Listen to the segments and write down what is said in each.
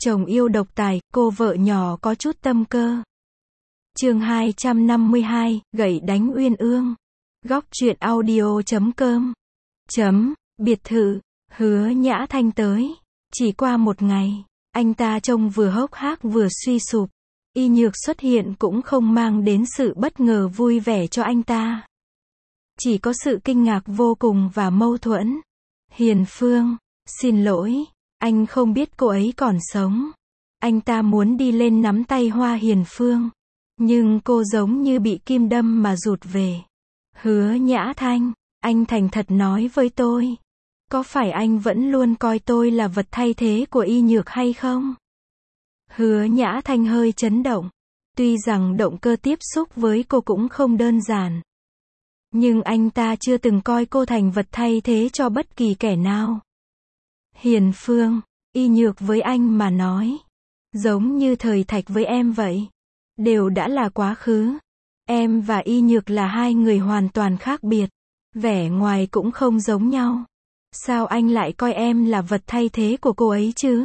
Chồng yêu độc tài, cô vợ nhỏ có chút tâm cơ. Chương 252, gậy đánh uyên ương. Góc truyện audio.com. Biệt thự, Hứa Nhã Thanh tới. Chỉ qua một ngày, anh ta trông vừa hốc hác vừa suy sụp. Y Nhược xuất hiện cũng không mang đến sự bất ngờ vui vẻ cho anh ta. Chỉ có sự kinh ngạc vô cùng và mâu thuẫn. Hiền Phương, xin lỗi, anh không biết cô ấy còn sống. Anh ta muốn đi lên nắm tay Hoa Hiền Phương. Nhưng cô giống như bị kim đâm mà rụt về. Hứa Nhã Thanh, anh thành thật nói với tôi. Có phải anh vẫn luôn coi tôi là vật thay thế của Y Nhược hay không? Hứa Nhã Thanh hơi chấn động. Tuy rằng động cơ tiếp xúc với cô cũng không đơn giản. Nhưng anh ta chưa từng coi cô thành vật thay thế cho bất kỳ kẻ nào. Hiền Phương, Y Nhược với anh mà nói. Giống như thời Thạch với em vậy. Đều đã là quá khứ. Em và Y Nhược là hai người hoàn toàn khác biệt. Vẻ ngoài cũng không giống nhau. Sao anh lại coi em là vật thay thế của cô ấy chứ?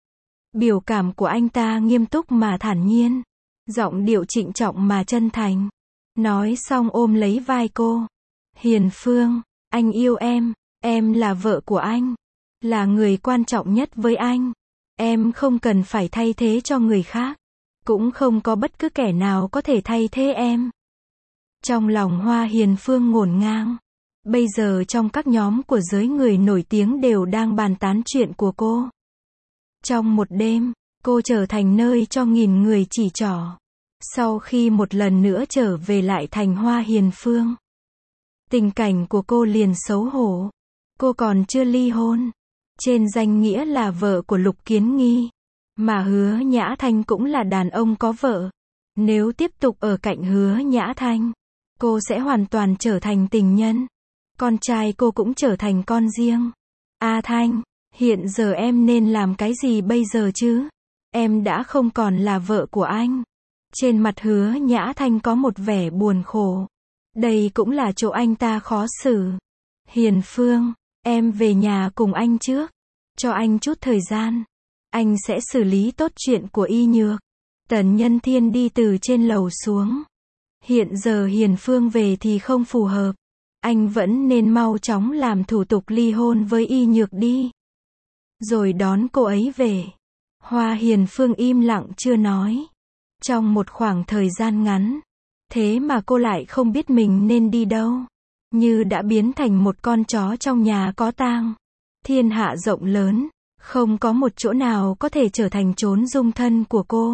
Biểu cảm của anh ta nghiêm túc mà thản nhiên. Giọng điệu trịnh trọng mà chân thành. Nói xong ôm lấy vai cô. Hiền Phương, anh yêu em là vợ của anh. Là người quan trọng nhất với anh. Em không cần phải thay thế cho người khác. Cũng không có bất cứ kẻ nào có thể thay thế em. Trong lòng Hoa Hiền Phương ngổn ngang. Bây giờ trong các nhóm của giới người nổi tiếng đều đang bàn tán chuyện của cô. Trong một đêm, cô trở thành nơi cho nghìn người chỉ trỏ. Sau khi một lần nữa trở về lại thành Hoa Hiền Phương. Tình cảnh của cô liền xấu hổ. Cô còn chưa ly hôn. Trên danh nghĩa là vợ của Lục Kiến Nghi. Mà Hứa Nhã Thanh cũng là đàn ông có vợ. Nếu tiếp tục ở cạnh Hứa Nhã Thanh, cô sẽ hoàn toàn trở thành tình nhân. Con trai cô cũng trở thành con riêng. A Thanh, hiện giờ em nên làm cái gì bây giờ chứ? Em đã không còn là vợ của anh. Trên mặt Hứa Nhã Thanh có một vẻ buồn khổ. Đây cũng là chỗ anh ta khó xử. Hiền Phương, em về nhà cùng anh trước. Cho anh chút thời gian. Anh sẽ xử lý tốt chuyện của Y Nhược. Tần Nhân Thiên đi từ trên lầu xuống. Hiện giờ Hiền Phương về thì không phù hợp. Anh vẫn nên mau chóng làm thủ tục ly hôn với Y Nhược đi. Rồi đón cô ấy về. Hoa Hiền Phương im lặng chưa nói. Trong một khoảng thời gian ngắn. Thế mà cô lại không biết mình nên đi đâu. Như đã biến thành một con chó trong nhà có tang. Thiên hạ rộng lớn. Không có một chỗ nào có thể trở thành chốn dung thân của cô.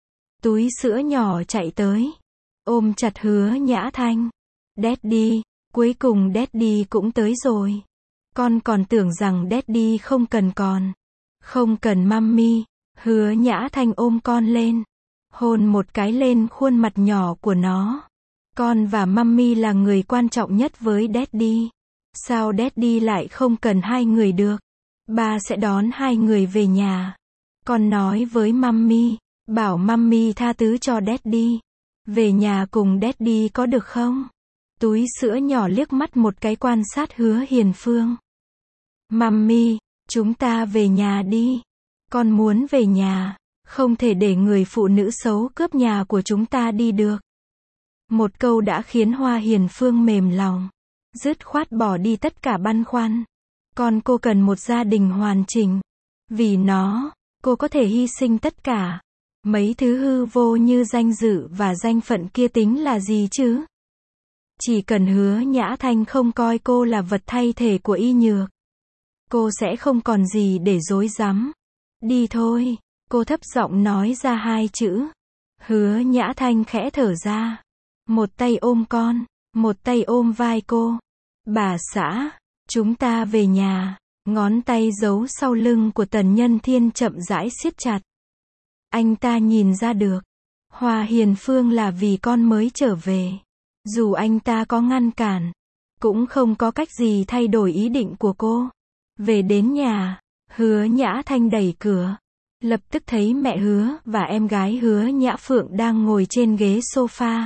Túi sữa nhỏ chạy tới. Ôm chặt Hứa Nhã Thanh. Daddy, cuối cùng Daddy cũng tới rồi. Con còn tưởng rằng Daddy không cần con. Không cần Mummy. Hứa Nhã Thanh ôm con lên. Hôn một cái lên khuôn mặt nhỏ của nó. Con và Mummy là người quan trọng nhất với Daddy. Sao Daddy lại không cần hai người được? Ba sẽ đón hai người về nhà. Con nói với Mummy, bảo Mummy tha thứ cho Daddy. Về nhà cùng Daddy có được không? Túi sữa nhỏ liếc mắt một cái quan sát Hứa Hiền Phương. Mummy, chúng ta về nhà đi. Con muốn về nhà. Không thể để người phụ nữ xấu cướp nhà của chúng ta đi được. Một câu đã khiến Hoa Hiền Phương mềm lòng. Dứt khoát bỏ đi tất cả băn khoăn. Còn cô cần một gia đình hoàn chỉnh. Vì nó, cô có thể hy sinh tất cả. Mấy thứ hư vô như danh dự và danh phận kia tính là gì chứ? Chỉ cần Hứa Nhã Thanh không coi cô là vật thay thế của Y Nhược. Cô sẽ không còn gì để rối rắm. Đi thôi, cô thấp giọng nói ra hai chữ. Hứa Nhã Thanh khẽ thở ra. Một tay ôm con, một tay ôm vai cô. Bà xã, chúng ta về nhà. Ngón tay giấu sau lưng của Tần Nhân Thiên chậm rãi siết chặt. Anh ta nhìn ra được. Hoa Hiền Phương là vì con mới trở về. Dù anh ta có ngăn cản, cũng không có cách gì thay đổi ý định của cô. Về đến nhà, Hứa Nhã Thanh đẩy cửa. Lập tức thấy mẹ Hứa và em gái Hứa Nhã Phượng đang ngồi trên ghế sofa.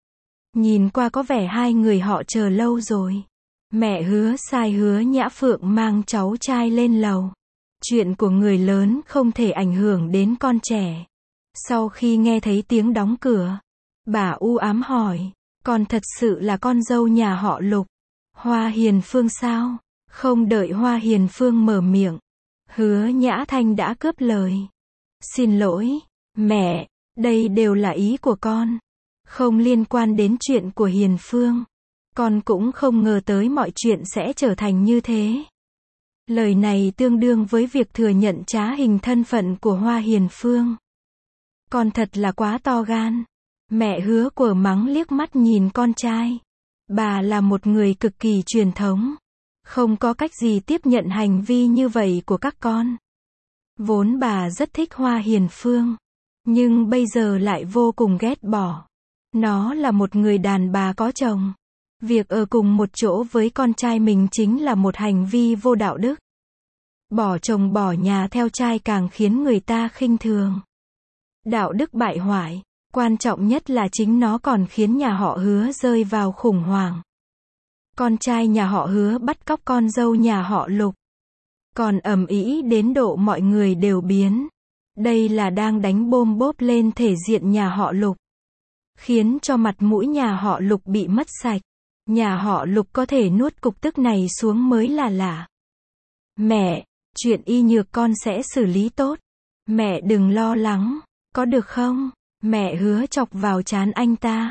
Nhìn qua có vẻ hai người họ chờ lâu rồi. Mẹ Hứa sai Hứa Nhã Phượng mang cháu trai lên lầu. Chuyện của người lớn không thể ảnh hưởng đến con trẻ. Sau khi nghe thấy tiếng đóng cửa, bà u ám hỏi, con thật sự là con dâu nhà họ Lục? Hoa Hiền Phương sao? Không đợi Hoa Hiền Phương mở miệng, Hứa Nhã Thanh đã cướp lời. Xin lỗi, mẹ, đây đều là ý của con. Không liên quan đến chuyện của Hiền Phương. Con cũng không ngờ tới mọi chuyện sẽ trở thành như thế. Lời này tương đương với việc thừa nhận trá hình thân phận của Hoa Hiền Phương. Con thật là quá to gan. Mẹ Hứa quở mắng liếc mắt nhìn con trai. Bà là một người cực kỳ truyền thống. Không có cách gì tiếp nhận hành vi như vậy của các con. Vốn bà rất thích Hoa Hiền Phương. Nhưng bây giờ lại vô cùng ghét bỏ. Nó là một người đàn bà có chồng. Việc ở cùng một chỗ với con trai mình chính là một hành vi vô đạo đức. Bỏ chồng bỏ nhà theo trai càng khiến người ta khinh thường. Đạo đức bại hoại. Quan trọng nhất là chính nó còn khiến nhà họ Hứa rơi vào khủng hoảng. Con trai nhà họ Hứa bắt cóc con dâu nhà họ Lục. Còn ầm ĩ đến độ mọi người đều biến. Đây là đang đánh bôm bốp lên thể diện nhà họ Lục. Khiến cho mặt mũi nhà họ Lục bị mất sạch. Nhà họ Lục có thể nuốt cục tức này xuống mới là lạ. Mẹ, chuyện y nhược con sẽ xử lý tốt. Mẹ đừng lo lắng, có được không? Mẹ Hứa chọc vào trán anh ta.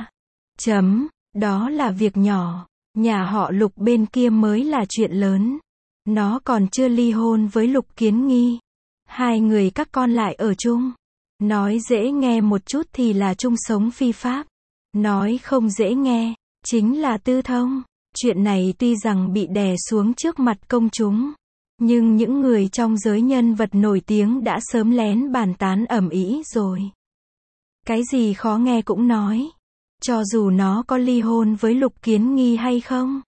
Đó là việc nhỏ. Nhà họ Lục bên kia mới là chuyện lớn. Nó còn chưa ly hôn với Lục Kiến Nghi. Hai người các con lại ở chung. Nói dễ nghe một chút thì là chung sống phi pháp. Nói không dễ nghe, chính là tư thông. Chuyện này tuy rằng bị đè xuống trước mặt công chúng, nhưng những người trong giới nhân vật nổi tiếng đã sớm lén bàn tán ầm ĩ rồi. Cái gì khó nghe cũng nói. Cho dù nó có ly hôn với Lục Kiến Nghi hay không.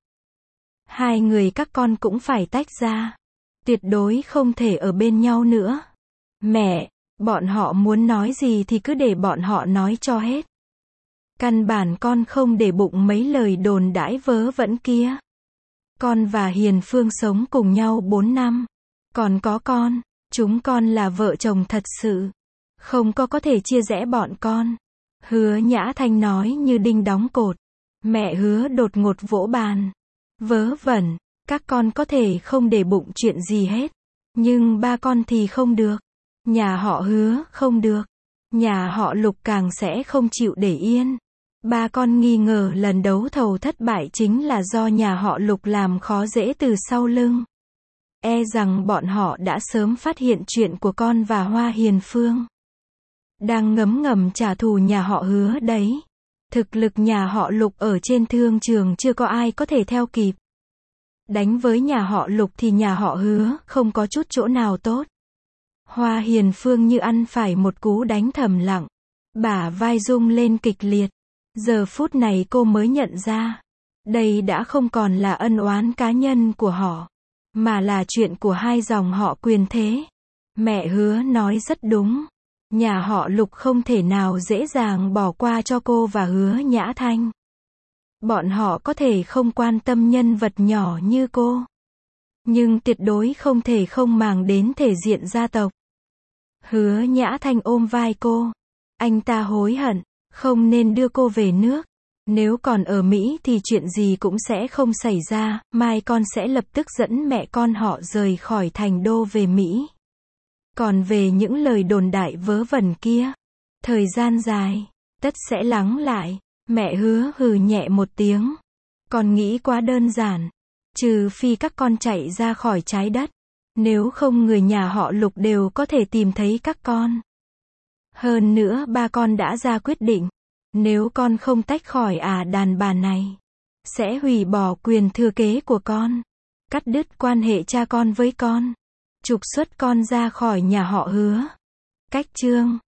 Hai người các con cũng phải tách ra. Tuyệt đối không thể ở bên nhau nữa. Mẹ, bọn họ muốn nói gì thì cứ để bọn họ nói cho hết. Căn bản con không để bụng mấy lời đồn đãi vớ vẩn kia. Con và Hiền Phương sống cùng nhau 4 năm. Còn có con, chúng con là vợ chồng thật sự. Không có thể chia rẽ bọn con. Hứa Nhã Thanh nói như đinh đóng cột. Mẹ Hứa đột ngột vỗ bàn. Vớ vẩn, các con có thể không để bụng chuyện gì hết. Nhưng ba con thì không được. Nhà họ Hứa không được. Nhà họ Lục càng sẽ không chịu để yên. Ba con nghi ngờ lần đấu thầu thất bại chính là do nhà họ Lục làm khó dễ từ sau lưng. E rằng bọn họ đã sớm phát hiện chuyện của con và Hoa Hiền Phương. Đang ngấm ngầm trả thù nhà họ Hứa đấy. Thực lực nhà họ Lục ở trên thương trường chưa có ai có thể theo kịp. Đánh với nhà họ Lục thì nhà họ Hứa không có chút chỗ nào tốt. Hoa Hiền Phương như ăn phải một cú đánh thầm lặng. Bả vai rung lên kịch liệt. Giờ phút này cô mới nhận ra. Đây đã không còn là ân oán cá nhân của họ. Mà là chuyện của hai dòng họ quyền thế. Mẹ Hứa nói rất đúng. Nhà họ Lục không thể nào dễ dàng bỏ qua cho cô và Hứa Nhã Thanh. Bọn họ có thể không quan tâm nhân vật nhỏ như cô. Nhưng tuyệt đối không thể không màng đến thể diện gia tộc. Hứa Nhã Thanh ôm vai cô. Anh ta hối hận, không nên đưa cô về nước. Nếu còn ở Mỹ thì chuyện gì cũng sẽ không xảy ra, mai con sẽ lập tức dẫn mẹ con họ rời khỏi thành đô về Mỹ. Còn về những lời đồn đại vớ vẩn kia, thời gian dài, tất sẽ lắng lại. Mẹ Hứa hừ nhẹ một tiếng. Con nghĩ quá đơn giản. Trừ phi các con chạy ra khỏi trái đất. Nếu không người nhà họ Lục đều có thể tìm thấy các con. Hơn nữa ba con đã ra quyết định. Nếu con không tách khỏi đàn bà này, sẽ hủy bỏ quyền thừa kế của con. Cắt đứt quan hệ cha con với con. Trục xuất con ra khỏi nhà họ Hứa. Cách chương